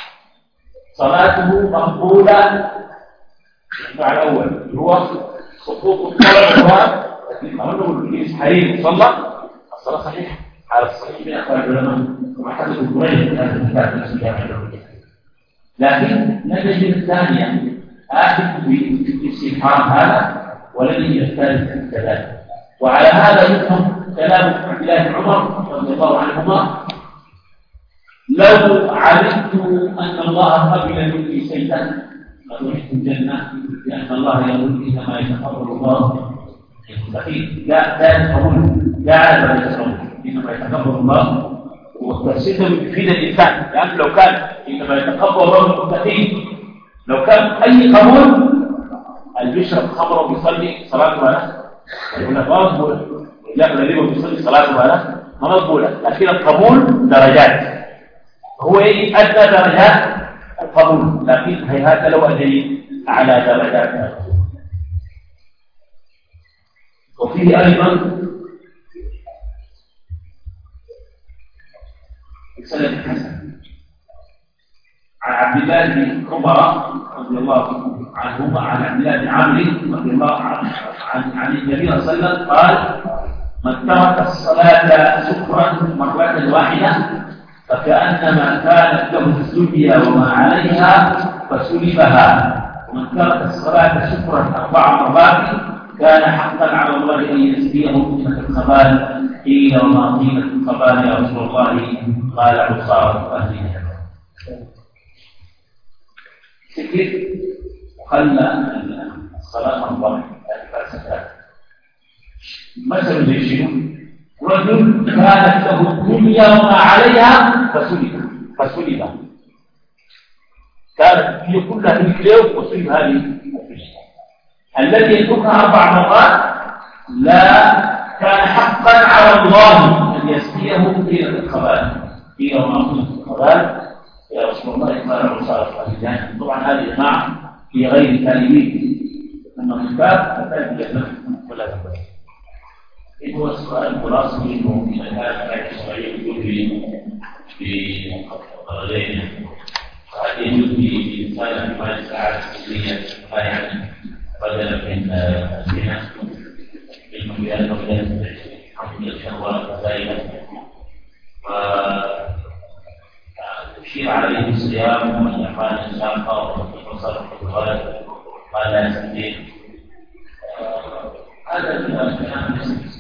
صلاته مقبولة مع الأول، هو سقوط الطلب والذمة. حريم صلى الصلاة صحيحة على الصحيح من أخبار العلماء وما حدث القريب من هذا الكتاب في الجامعة العلمية. لكن نجد الثانية آخذ بالاستحقاق هذا ولن يختلف كذلك. وعلى هذا يفهم كلام عبد الله بن عمر رضي الله عنهما لو علمت أن الله قبل مني شيئا لرحت الجنة، لأن الله يقول إنما يتقبل الله المتقين. لا يتقبل، لا يتقبل، إنما يتقبل الله. والتفسير يفيد الإنسان، لأن لو كان إنما يتقبل الله المتقين، لو كان أي قبول اللي بيشرب خمر وبيصلي صلاته ولا يقول لك ما مقبولة، لا الذي بيصلي صلاته ولا ما مقبولة. لكن القبول درجات، هو أدنى درجات القبول، لكن هيهات لو أدري على درجات. وفيه أيضا سند حسن عن عبد الله بن عمر رضي الله عنهما عن عبد الله بن عمرو رضي الله عن النبي صلى الله عليه وسلم قال: من ترك الصلاة سكرا مرة واحدة فكأنما كانت له الدنيا وما عليها فسلبها، ومن ترك الصلاة سكرا 4 مرات كان حقا على الله أن يسقيه قيمة الخبال. قيل: وما قيمة الخبال يا رسول الله؟ قال: عصارة أهل الجنة. سكت وخلى الصلاة الله فلسفة. مثل زي شنو؟ رجل كانت له الدنيا وما عليها فسلب، كانت الدنيا كلها في اليوم وسلب هذه الفشل. الذي يتركها 4 مرات لا كان حقا على الله أن يسقيه قيمة الخبال. قيل: وما قيمة الخبال يا رسول الله؟ قال: عصارة أهل الجنة. طبعا هذه إجماع في غير كلمين، أما الكتاب فتاة الجنة ولا تنبغي. هو السؤال الخلاصي منه من الآية الشرعية في قرارين، وهل يجوز للإنسان في مال الساعات السرية يعني بدلا من الزنا بالمبيعات وبدلا من الشهوات زائدة، وتشير عليه الصيام ومن أعمال الشاقة وتصرف الغالب قال لا يستطيع. هذا الكلام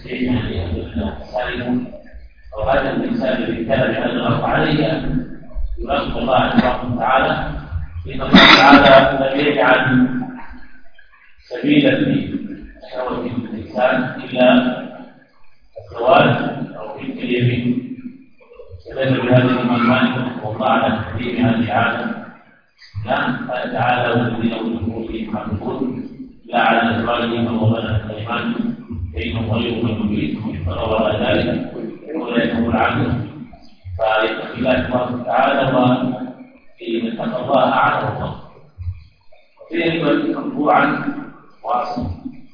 أو هذا الإنسان الذي كان بهذا الأمر عليه أن يراقب الله سبحانه وتعالى، إن الله تعالى لم يجعل سبيلا لشهوة الإنسان إلا الزواج أو تلك اليمين. استدل بهذه المعلومات والله على تحريم هذه العادة. نعم، قال تعالى: والذين هم لفروجهم حافظون لا على أزواجهم أو ملكت أيمانهم فإنهم غير مملوكين، فروى ذلك أولئك هم العادون. فيتقي الله تبارك وتعالى، وفي من اتقى الله أعانه الله. وفيه مرفوعا واصل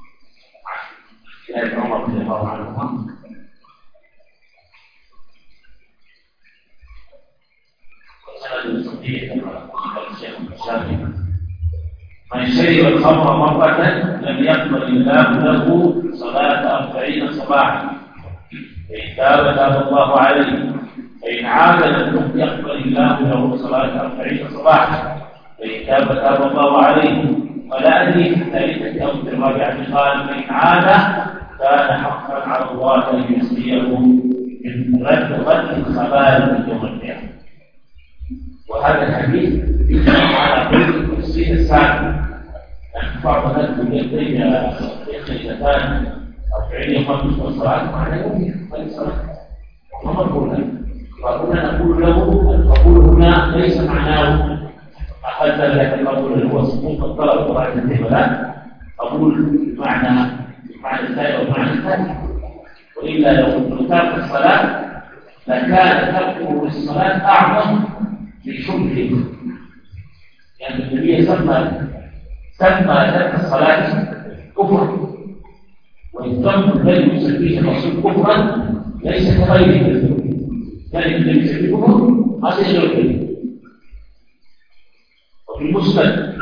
عن عمر رضي الله عنهما وسند صحيح كما قال الشيخ الشافعي: من شرب الخمر مرة لم يقبل الله له صلاة 40 صباحا، فإن تاب تاب الله عليه، فإن عاد لم يقبل الله له صلاة 40 صباحا، فإن تاب تاب الله عليه. فلا أدري في الثالثة أو في الرابعة قال: فإن عاد كان حقا على الله أن يسقيه من رد الخبال من يوم القيامة. وهذا الحديث على طريق التفسير الثاني، أن بعض الناس يدعي يختلفان 40 خمس والصلاة معناه فالصلاة ومقبولة. وكنا نقول له: القبول هنا ليس معناه أخذ ذلك القبول هو سقوط الطلب وراء الانتهاء، قبول بمعنى الثاني ومعنى الثاني. وإلا لو ترك الصلاة لكان تركه للصلاة أعظم لشبهه، يعني النبي سمى ترك الصلاة كفرا، والذنب الذي يسميه الرسول كفرا ليس كغيره، ذلك الذي يسميه كفر هذا يجوز. وفي المسند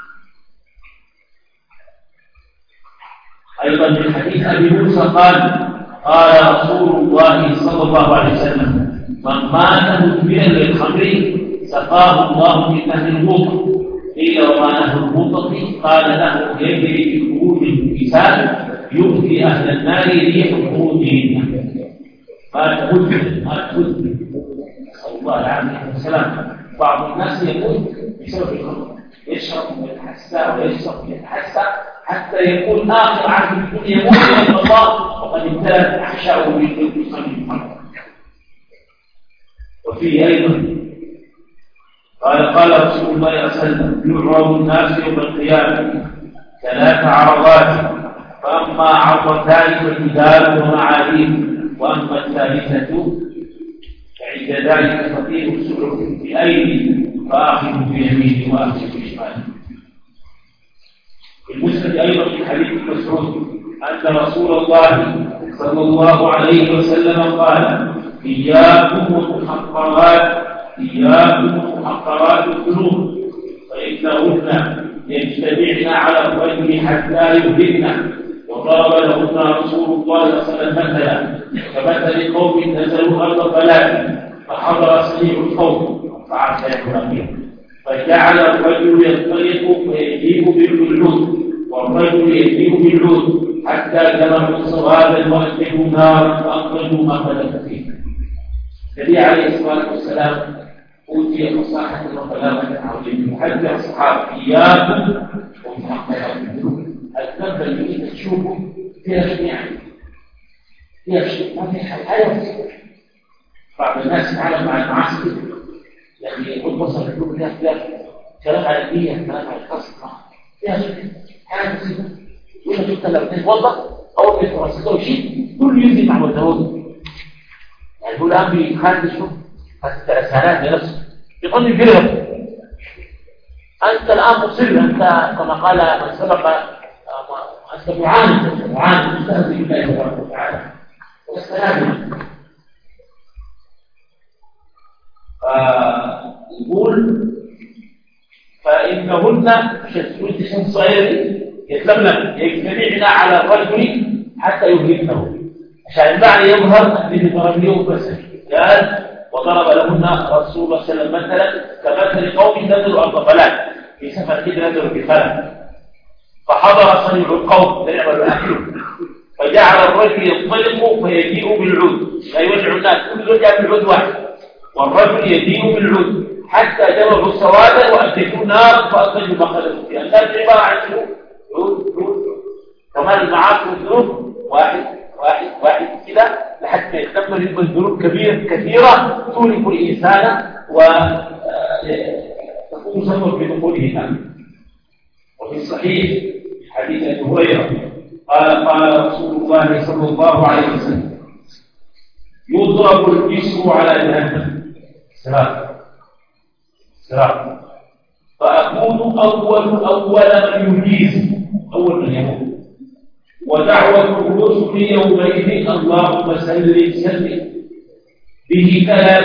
أيضا من حديث أبي موسى قال رسول الله صلى الله عليه وسلم: من مات مدمنا للخمر سقاه الله من أهل الوطن. قيل: وما أهل الوطن؟ قال: له يجري في خروج الكساد يؤتي أهل النار ريح خروجهن. ما تمد نسأل الله الله عليه والسلام بعض الناس يموت بسبب الخمر، يشرب ويتحسى ويشرب ويتحسى حتى يكون آخر عهد الدنيا يموت إلى الله وقد امتلأت أحشاؤه بالخمر. وفيه أيضا قال رسول الله صلى الله عليه وسلم: يعرض الناس يوم القيامة 3 عرضات، فأما عرضتان فكتاب ومعاليم، وأما الثالثة فعند ذلك فقير السلوك بأيدي فآخذ بيمينه وآخذ بشماله. في المسند أيضا في حديث مسعود أن رسول الله صلى الله عليه وسلم قال: إياكم ومحقرات الذنوب فإنهن يجتمعن على الرجل حتى يهلكن. وضرب لهن رسول الله صلى الله عليه وسلم مثلا كمثل قوم نزلوا أرض بلاد فحضر سميع القوم فعسى يكون، فجعل الرجل ينطلق فيجيء بالجلود والرجل يجيء بالعود حتى جمعوا صوابا وأتوا نارا فأخرجوا ما خلف فيه. النبي عليه الصلاة والسلام أوتي فصاحة وكلامة عظيمة يحذر الصحابة: إياكم ومحقرات الذنوب. الذنب اللي تشوفه فيها شيء، يعني فيها شيء ما في حياة. بعض الناس يتعامل مع المعاصي يعني يقول بصر الذنوب فيها كلام على النية، كلام على القصد، فيها شيء حاجة بسيطة. يقول لك أنت لو تتوضأ أول ما يتوسطه شيء كل ينزل مع التوضأ، يعني يقول الآن بيخالف شوف الثلاث لنفسه يظن الجرم. أنت الآن مصر، أنت كما قال من سبق أنت معاند مستهزئ بالله تبارك وتعالى والسلام. يقول: فإنهن شمس صغير يجتمعن على الرجل حتى يهلكنه، عشان المعنى يظهر أنه ضرب يوم بس. قال: وضرب لهن رسول الله صلى الله عليه وسلم مثلا كمثل قوم نزلوا أرض بلاد، في سفر كده نزلوا بخلق فحضر صنيع القوم فنعمل أكله، فجعل الرجل ينطلق فيجيء بالعود، لا يوجع الناس، كل جاء بالعود واحد، والرجل يجيء بالعود حتى جمعوا السواد وأتوا نار فأخرجوا ما خلفوا فيها. الناس عبارة عن شنو؟ عود كمان المعاصي والذنوب واحد كده لحد ما يتكمل يبقى الذنوب كثيرة تولف الإنسان وتكون سبب بدخوله النار. وفي الصحيح حديث أبي هريرة قال رسول الله صلى الله عليه وسلم: يضرب الجسر على جهنم سلام فأكون أول من يجيز، أول من يموت، ودعوة الرسل يومئذ: اللهم سلم به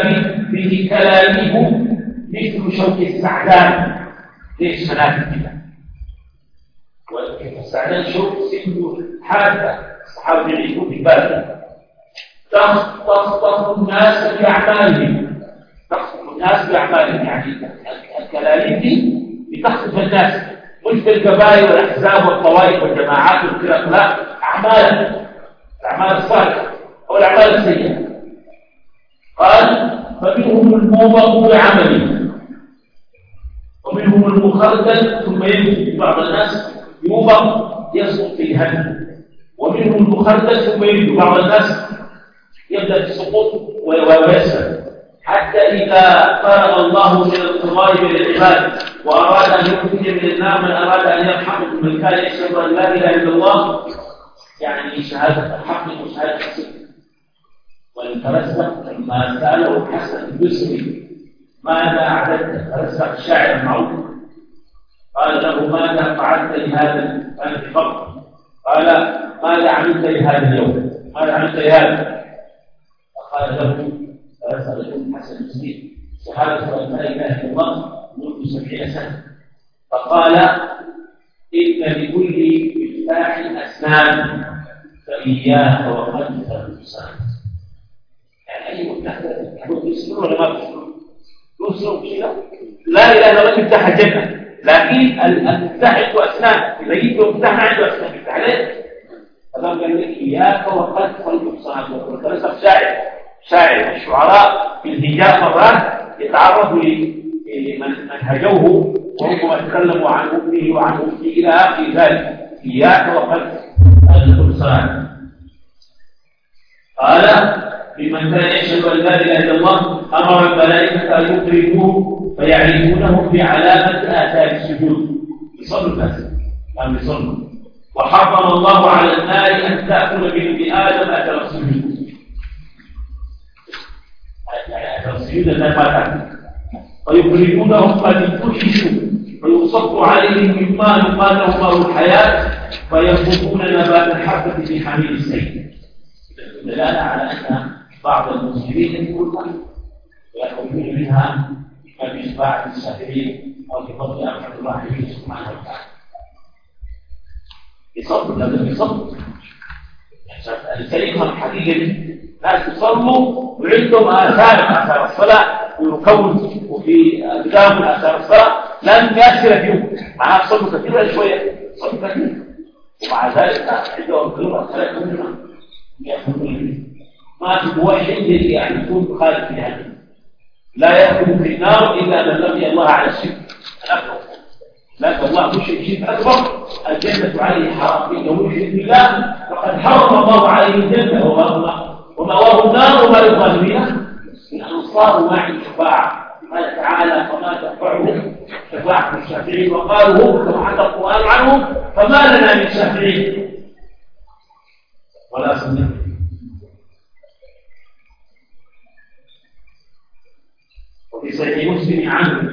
كلامه مثل شوك السعدان. ليش منافق كده؟ والسعدان شوك سنه حادة، الصحابة يعيشون في بالهم. تخطف الناس بأعمالهم، يعني الكلاليب دي بتخطف الناس، مش بالقبائل والأحزاب والطوائف والجماعات والفرق، لا، الأعمال الصالحة أو الأعمال السيئة. قال: فمنهم الموبق بعمله، ومنهم المخردل ثم ينزل. بعض الناس يوبق يسقط في جهنم، ومنهم المخردل ثم ينزل. بعض الناس يبدأ السقوط ويسفل حتى إذا فرغ الله من القضاء بالعباد وأراد أن يخرج من النار من أراد أن يرحمه، من كان يشهد أن لا إله إلا الله، يعني شهادة الحق وشهادة الصدق. والفلسفة لما سأله حسن البصري: ماذا أعددت؟ فلسفة الشاعر المعروف. قال له: ماذا فعلت لهذا الفرق؟ قال: ماذا عملت لهذا اليوم؟ ماذا عملت لهذا؟ فقال له: فسألته حسن البصري: شهادة أن لا إله إلا الله منذ 70 سنة. فقال: إن لكل مفتاح أسنان فإياك وقدس الإنسان. يعني أي مفتاح يسرون ولا ما يسرون كذا؟ لا إله إلا الله مفتاح الجنة، لكن المفتاح عنده أسنان. إذا جبت مفتاح ما عنده أسنان يفتح عليه. فقال لك: إياك وقدس الإنسان. وكذلك شاعر الشعراء في الهجاء مرات يتعرض لمن هجوه وربما تكلموا عن أمه وعن أمه إلى آخر ذلك. إياك وقد القرآن قال لمن كان يشهد أن لا إله إلا الله أمر الملائكة أن يقربوه فيعرفونهم بعلامة آثار السجود. يصلوا الناس أم يصلوا. وحرم الله على النار أن تأكل من ابن آدم أثر السجود. أثر السجود لا ما تأكل. فيخرجونهم قد انتششوا فيصب عليهم مما يقال له ماء الحياة فينبتون نبات الحبة في حميل السيل. دلالة على أن بعض المسلمين يقولون يخرجون منها ما بإشباع الشافعين أو بفضل أرحم الراحمين سبحانه وتعالى. يصبوا لازم يصبوا. السليم الحقيقة ناس يصلوا وعندهم آثار الصلاة ويكون وفي أقدام آثار الصلاة لم يأثر فيهم. معناها صلوا كثيرا شوية صلوا كثير ومع ذلك عندهم قلوب أثار كثيرا. ما في واحد يعني يكون خالد في هذا لا يأكل في النار إلا من لقي الله على الشرك الأكبر. لكن الله مش شرك أكبر الجنة عليه حرام إنه يشرك بالله فقد حرم الله عليه الجنة ومأواه النار وما للظالمين من أنصار معي شفاعة. قال تعالى فما تنفعهم شفاعة الشافعين وقالوا هم كما حكى القرآن عنهم فما لنا من شافعين ولا سنة. وفي صحيح مسلم عنه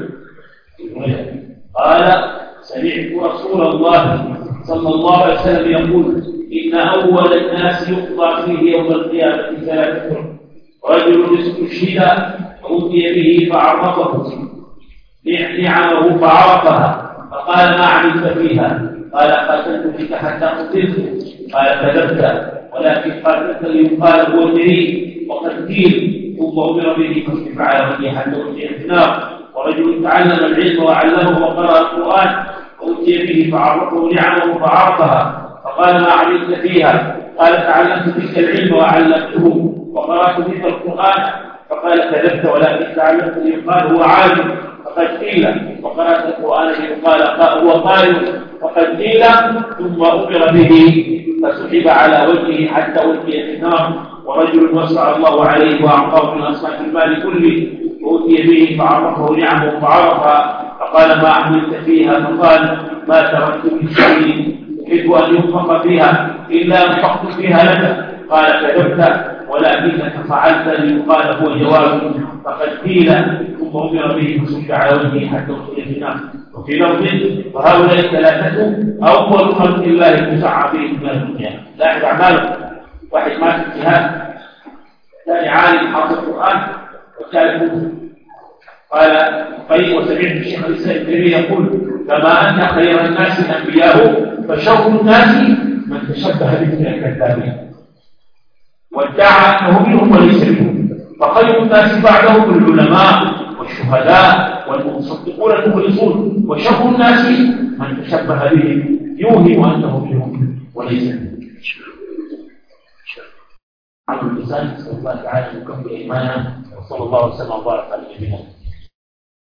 قال سمعت رسول الله صلى الله عليه وسلم يقول إن أول الناس يقضى فيه يوم القيامة 3 رجل استشهد أوتي به فعرفه نعمه فعرفها فقال ما عملت فيها؟ قال قاتلت بك حتى قتلت. قال كذبت ولكن قاتلت ليقال هو جريء وقد قيل ثم أمر به فاصبر على وجهه حتى أوتي النار. ورجل تعلم العلم وعلمه وقرأ القرآن أوتي به فعرفه نعمه فعرفها فقال ما عملت فيها؟ قال تعلمت بك العلم وعلمته وقرأت بك القرآن. فقال كذبت ولكن تعلمت ليقال هو عالم فقد قيل وقرأت القرآن ليقال هو قارئ فقد قيل ثم أمر به فسحب على وجهه حتى ألقي في النار. ورجل وسع الله عليه وأعطاه من أصناف المال كله أوتي به فعرفه نعمه فعرفها فقال ما عملت فيها؟ فقال ما تركت من شيء أحب أن ينفق فيها إلا أنفقت فيها لك. قال كذبت ولكنك فعلت ليقال هو جواب فقد قيل ثم أمر به فسحب على وجهه حتى ألقي في النار. وفي لفظ فهؤلاء 3 أول خلق الله يسعى بهم من الدنيا. لاحظ أعمالهم واحد مات في الجهاد ثاني عالم حافظ القرآن والثالث مسلم. قال طيب وسمعت الشيخ الإسلام ابن تيمية يقول كما أن خير الناس الأنبياء فشر الناس من تشبه بهم من الكذابين وادعى أنه منهم وليس منهم. فخير الناس بعدهم العلماء والشهداء والمصدقون المخلصون وشر الناس من تشبه بهم يوهم أنه منهم وليس منهم. عن اللسان نسأل الله تعالى أن يكمل إيمانا وصلى الله وسلم وبارك على نبينا.